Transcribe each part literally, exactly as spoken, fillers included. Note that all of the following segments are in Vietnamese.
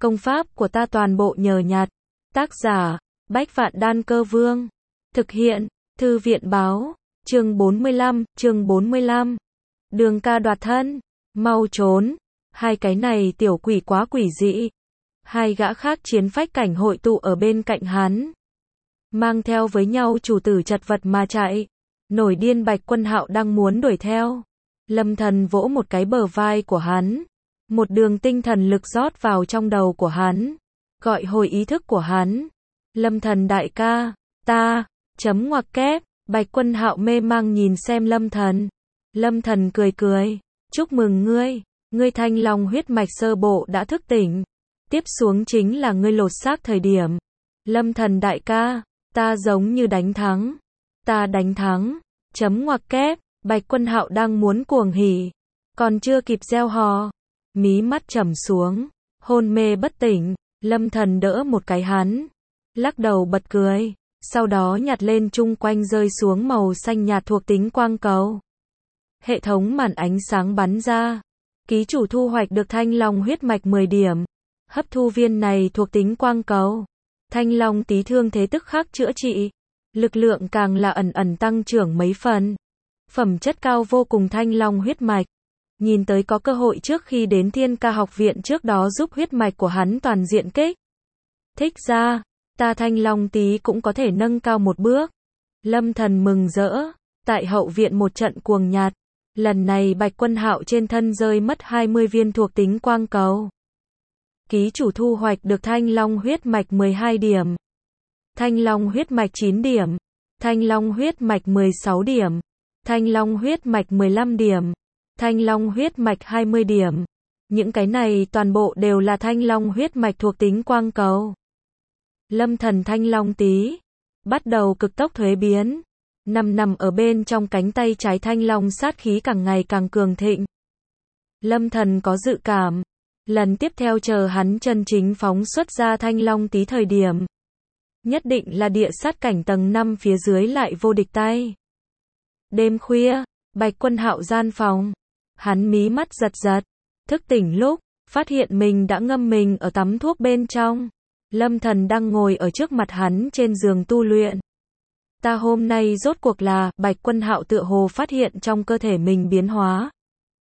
Công pháp của ta toàn bộ nhờ nhặt. Tác giả, Bách Vạn Đan Cơ Vương. Thực hiện, Thư viện báo. Chương bốn mươi lăm, chương bốn mươi lăm. Đường ca đoạt thân. Mau trốn. Hai cái này tiểu quỷ quá quỷ dị. Hai gã khác chiến phách cảnh hội tụ ở bên cạnh hắn. Mang theo với nhau chủ tử chật vật mà chạy. Nổi điên Bạch Quân Hạo đang muốn đuổi theo. Lâm Thần vỗ một cái bờ vai của hắn. Một đường tinh thần lực rót vào trong đầu của hắn. Gọi hồi ý thức của hắn. Lâm Thần đại ca, ta, chấm ngoặc kép. Bạch Quân Hạo mê mang nhìn xem Lâm Thần. Lâm Thần cười cười. Chúc mừng ngươi, ngươi thanh long huyết mạch sơ bộ đã thức tỉnh. Tiếp xuống chính là ngươi lột xác thời điểm. Lâm Thần đại ca, ta giống như đánh thắng. Ta đánh thắng. Chấm ngoặc kép. Bạch Quân Hạo đang muốn cuồng hỉ. Còn chưa kịp gieo hò. Mí mắt trầm xuống. Hôn mê bất tỉnh. Lâm Thần đỡ một cái hắn. Lắc đầu bật cười. Sau đó nhặt lên chung quanh rơi xuống màu xanh nhạt thuộc tính quang cầu. Hệ thống màn ánh sáng bắn ra. Ký chủ thu hoạch được thanh long huyết mạch mười điểm. Hấp thu viên này thuộc tính quang cầu. Thanh long tí thương thế tức khắc chữa trị. Lực lượng càng là ẩn ẩn tăng trưởng mấy phần. Phẩm chất cao vô cùng thanh long huyết mạch. Nhìn tới có cơ hội trước khi đến Thiên Ca học viện trước đó giúp huyết mạch của hắn toàn diện kích. Thích ra, ta thanh long tí cũng có thể nâng cao một bước. Lâm Thần mừng rỡ. Tại hậu viện một trận cuồng nhạt. Lần này Bạch Quân Hạo trên thân rơi mất hai mươi viên thuộc tính quang cầu. Ký chủ thu hoạch được thanh long huyết mạch mười hai điểm. Thanh long huyết mạch chín điểm. Thanh long huyết mạch mười sáu điểm. Thanh long huyết mạch mười lăm điểm. Thanh long huyết mạch hai mươi điểm. Những cái này toàn bộ đều là thanh long huyết mạch thuộc tính quang cầu. Lâm Thần thanh long tí. Bắt đầu cực tốc thuế biến. Nằm nằm ở bên trong cánh tay trái thanh long sát khí càng ngày càng cường thịnh. Lâm Thần có dự cảm. Lần tiếp theo chờ hắn chân chính phóng xuất ra thanh long tí thời điểm. Nhất định là địa sát cảnh tầng năm phía dưới lại vô địch tay. Đêm khuya, Bạch Quân Hạo gian phòng. Hắn mí mắt giật giật. Thức tỉnh lúc, phát hiện mình đã ngâm mình ở tắm thuốc bên trong. Lâm Thần đang ngồi ở trước mặt hắn trên giường tu luyện. Ta hôm nay rốt cuộc là, Bạch Quân Hạo tựa hồ phát hiện trong cơ thể mình biến hóa.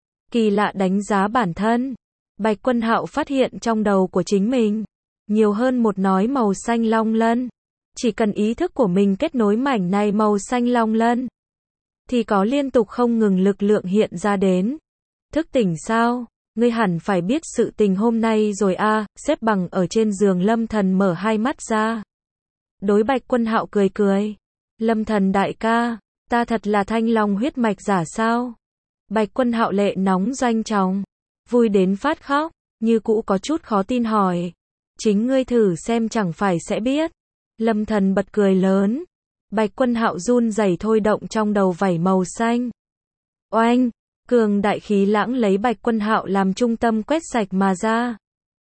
Kỳ lạ đánh giá bản thân. Bạch Quân Hạo phát hiện trong đầu của chính mình. Nhiều hơn một nói màu xanh long lân. Chỉ cần ý thức của mình kết nối mảnh này màu xanh long lân. Thì có liên tục không ngừng lực lượng hiện ra đến. Thức tỉnh sao? Ngươi hẳn phải biết sự tình hôm nay rồi a. À, xếp bằng ở trên giường Lâm Thần mở hai mắt ra. Đối Bạch Quân Hạo cười cười. Lâm Thần đại ca, ta thật là thanh long huyết mạch giả sao? Bạch Quân Hạo lệ nóng doanh trọng. Vui đến phát khóc, như cũ có chút khó tin hỏi. Chính ngươi thử xem chẳng phải sẽ biết. Lâm Thần bật cười lớn. Bạch Quân Hạo run rẩy thôi động trong đầu vảy màu xanh. Oanh, cường đại khí lãng lấy Bạch Quân Hạo làm trung tâm quét sạch mà ra.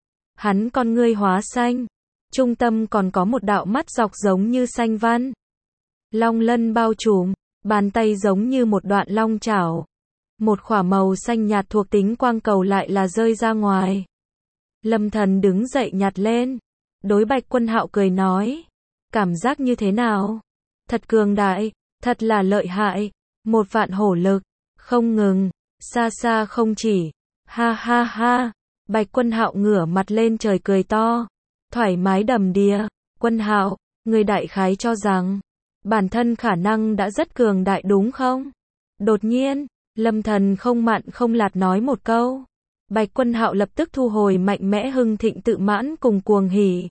Hắn con ngươi hóa xanh. Trung tâm còn có một đạo mắt dọc giống như xanh văn. Long lân bao trùm, bàn tay giống như một đoạn long chảo. Một khỏa màu xanh nhạt thuộc tính quang cầu lại là rơi ra ngoài. Lâm Thần đứng dậy nhặt lên. Đối Bạch Quân Hạo cười nói. Cảm giác như thế nào? Thật cường đại, thật là lợi hại. Một vạn hổ lực, không ngừng, xa xa không chỉ. Ha ha ha, Bạch Quân Hạo ngửa mặt lên trời cười to. Thoải mái đầm đìa. Quân Hạo, người đại khái cho rằng bản thân khả năng đã rất cường đại đúng không? Đột nhiên, Lâm Thần không mặn không lạt nói một câu. Bạch Quân Hạo lập tức thu hồi mạnh mẽ hưng thịnh tự mãn cùng cuồng hỉ.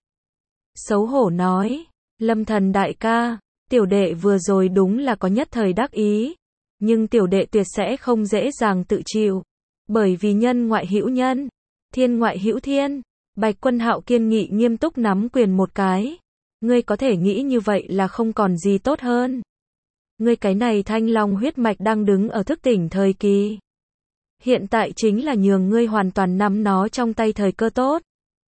Xấu hổ nói, Lâm Thần đại ca, tiểu đệ vừa rồi đúng là có nhất thời đắc ý. Nhưng tiểu đệ tuyệt sẽ không dễ dàng tự chịu. Bởi vì nhân ngoại hữu nhân, thiên ngoại hữu thiên. Bạch Quân Hạo kiên nghị nghiêm túc nắm quyền một cái. Ngươi có thể nghĩ như vậy là không còn gì tốt hơn. Ngươi cái này thanh long huyết mạch đang đứng ở thức tỉnh thời kỳ. Hiện tại chính là nhường ngươi hoàn toàn nắm nó trong tay thời cơ tốt.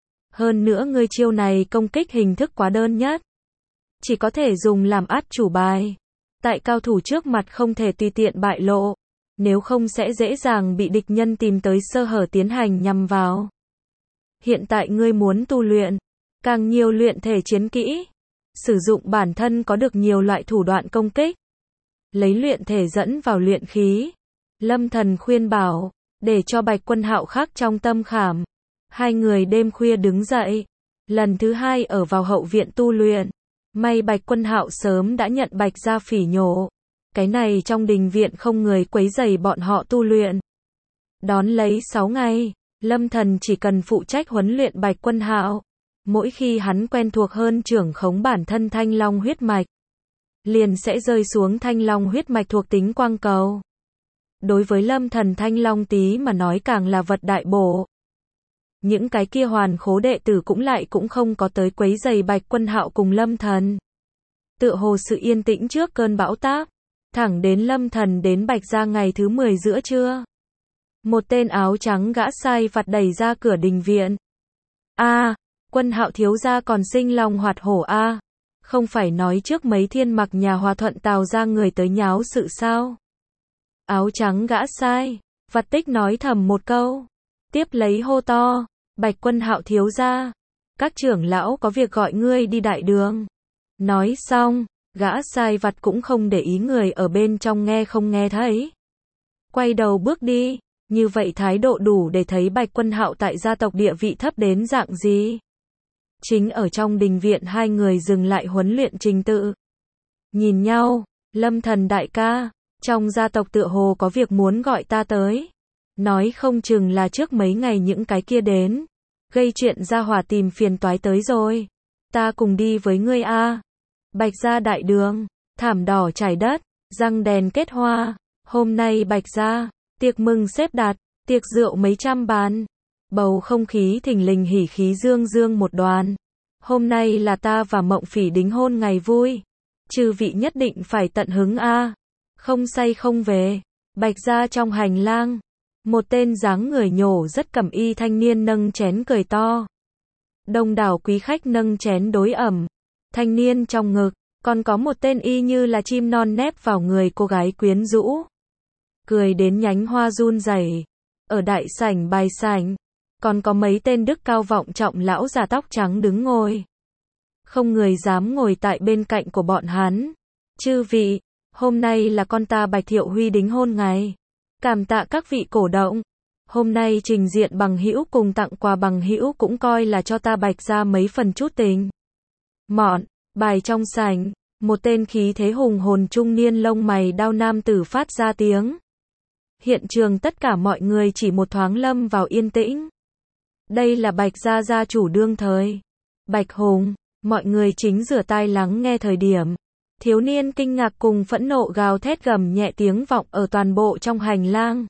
Hơn nữa ngươi chiêu này công kích hình thức quá đơn nhất. Chỉ có thể dùng làm át chủ bài. Tại cao thủ trước mặt không thể tùy tiện bại lộ. Nếu không sẽ dễ dàng bị địch nhân tìm tới sơ hở tiến hành nhằm vào. Hiện tại ngươi muốn tu luyện, càng nhiều luyện thể chiến kỹ, sử dụng bản thân có được nhiều loại thủ đoạn công kích, lấy luyện thể dẫn vào luyện khí. Lâm Thần khuyên bảo, để cho Bạch Quân Hạo khắc trong tâm khảm. Hai người đêm khuya đứng dậy, lần thứ hai ở vào hậu viện tu luyện. May Bạch Quân Hạo sớm đã nhận Bạch gia phỉ nhổ, cái này trong đình viện không người quấy rầy bọn họ tu luyện. Đón lấy sáu ngày, Lâm Thần chỉ cần phụ trách huấn luyện Bạch Quân Hạo. Mỗi khi hắn quen thuộc hơn trưởng khống bản thân Thanh Long huyết mạch, liền sẽ rơi xuống Thanh Long huyết mạch thuộc tính quang cầu. Đối với Lâm Thần Thanh Long tí mà nói càng là vật đại bổ. Những cái kia hoàn khố đệ tử cũng lại cũng không có tới quấy rầy Bạch Quân Hạo cùng Lâm Thần. Tựa hồ sự yên tĩnh trước cơn bão táp, thẳng đến Lâm Thần đến Bạch gia ngày thứ mười giữa trưa. Một tên áo trắng gã sai vặt đẩy ra cửa đình viện. A, Quân Hạo thiếu gia còn sinh lòng hoạt hổ a, không phải nói trước mấy thiên mặc nhà Hòa Thuận Tào ra người tới nháo sự sao? Áo trắng gã sai vặt tích nói thầm một câu, tiếp lấy hô to, Bạch Quân Hạo thiếu gia, các trưởng lão có việc gọi ngươi đi đại đường. Nói xong, gã sai vặt cũng không để ý người ở bên trong nghe không nghe thấy, quay đầu bước đi. Như vậy thái độ đủ để thấy Bạch Quân Hạo tại gia tộc địa vị thấp đến dạng gì. Chính ở trong đình viện hai người dừng lại huấn luyện trình tự. Nhìn nhau, Lâm Thần đại ca, trong gia tộc tựa hồ có việc muốn gọi ta tới. Nói không chừng là trước mấy ngày những cái kia đến, gây chuyện ra hỏa tìm phiền toái tới rồi. Ta cùng đi với ngươi a. Bạch gia đại đường, thảm đỏ trải đất, răng đèn kết hoa. Hôm nay Bạch gia tiệc mừng xếp đặt, tiệc rượu mấy trăm bàn. Bầu không khí thình lình hỉ khí dương dương một đoàn. Hôm nay là ta và Mộng Phỉ đính hôn ngày vui. Chư vị nhất định phải tận hứng a. Không say không về. Bạch gia trong hành lang, một tên dáng người nhổ rất cẩm y thanh niên nâng chén cười to. Đông đảo quý khách nâng chén đối ẩm. Thanh niên trong ngực, còn có một tên y như là chim non nép vào người cô gái quyến rũ. Cười đến nhánh hoa run rẩy. Ở đại sảnh bài sảnh, còn có mấy tên đức cao vọng trọng lão già tóc trắng đứng ngồi. Không người dám ngồi tại bên cạnh của bọn hắn. Chư vị, hôm nay là con ta Bạch Thiệu Huy đính hôn ngày. Cảm tạ các vị cổ động. Hôm nay trình diện bằng hữu cùng tặng quà bằng hữu cũng coi là cho ta Bạch ra mấy phần chút tình. Mọn, bài trong sảnh, một tên khí thế hùng hồn trung niên lông mày đao nam tử phát ra tiếng. Hiện trường tất cả mọi người chỉ một thoáng lâm vào yên tĩnh. Đây là Bạch gia gia chủ đương thời. Bạch Hùng, mọi người chính rửa tai lắng nghe thời điểm. Thiếu niên kinh ngạc cùng phẫn nộ gào thét gầm nhẹ tiếng vọng ở toàn bộ trong hành lang.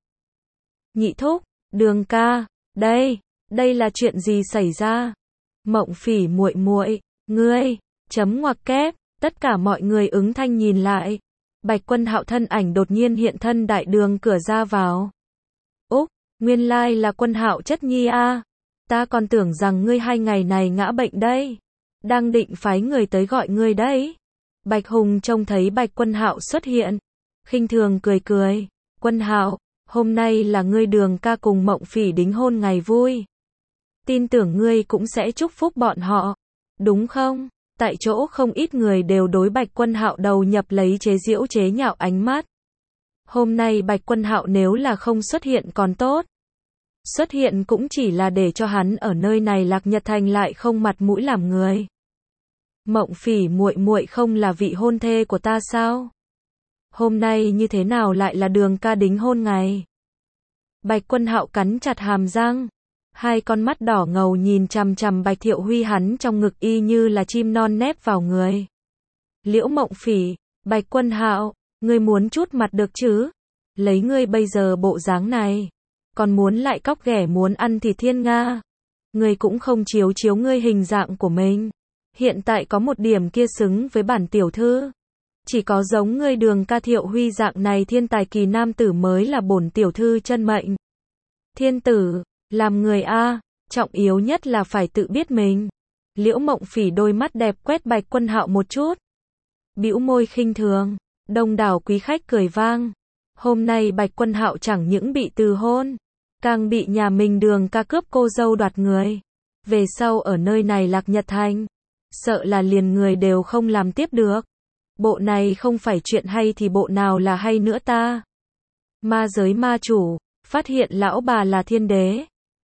Nhị thúc, Đường ca, đây, đây là chuyện gì xảy ra? Mộng Phỉ muội muội, ngươi, chấm ngoặc kép, tất cả mọi người ứng thanh nhìn lại. Bạch Quân Hạo thân ảnh đột nhiên hiện thân đại đường cửa ra vào. Úc, nguyên lai là Quân Hạo chất nhi a. Ta còn tưởng rằng ngươi hai ngày này ngã bệnh đây. Đang định phái người tới gọi ngươi đấy. Bạch Hùng trông thấy Bạch Quân Hạo xuất hiện, khinh thường cười cười. Quân Hạo, hôm nay là ngươi Đường ca cùng Mộng Phỉ đính hôn ngày vui. Tin tưởng ngươi cũng sẽ chúc phúc bọn họ, đúng không? Tại chỗ không ít người đều đối Bạch Quân Hạo đầu nhập lấy chế giễu chế nhạo ánh mắt. Hôm nay Bạch Quân Hạo nếu là không xuất hiện còn tốt. Xuất hiện cũng chỉ là để cho hắn ở nơi này Lạc Nhật Thành lại không mặt mũi làm người. Mộng Phỉ muội muội không là vị hôn thê của ta sao? Hôm nay như thế nào lại là Đường ca đính hôn ngày? Bạch Quân Hạo cắn chặt hàm răng, hai con mắt đỏ ngầu nhìn chằm chằm Bạch Thiệu Huy, hắn trong ngực y như là chim non nép vào người. Liễu Mộng Phỉ, Bạch Quân Hạo, ngươi muốn chút mặt được chứ? Lấy ngươi bây giờ bộ dáng này, còn muốn lại cóc ghẻ muốn ăn thịt thiên nga. Ngươi cũng không chiếu chiếu ngươi hình dạng của mình. Hiện tại có một điểm kia xứng với bản tiểu thư. Chỉ có giống ngươi Đường ca Thiệu Huy dạng này thiên tài kỳ nam tử mới là bổn tiểu thư chân mệnh. Thiên tử, làm người a, trọng yếu nhất là phải tự biết mình. Liễu Mộng Phỉ đôi mắt đẹp quét Bạch Quân Hạo một chút, bĩu môi khinh thường. Đông đảo quý khách cười vang. Hôm nay Bạch Quân Hạo chẳng những bị từ hôn, càng bị nhà mình Đường ca cướp cô dâu đoạt người. về sau ở nơi này Lạc Nhật Thành, sợ là liền người đều không làm tiếp được. Bộ này không phải chuyện hay thì bộ nào là hay nữa ta? Ma giới ma chủ, phát hiện lão bà là thiên đế.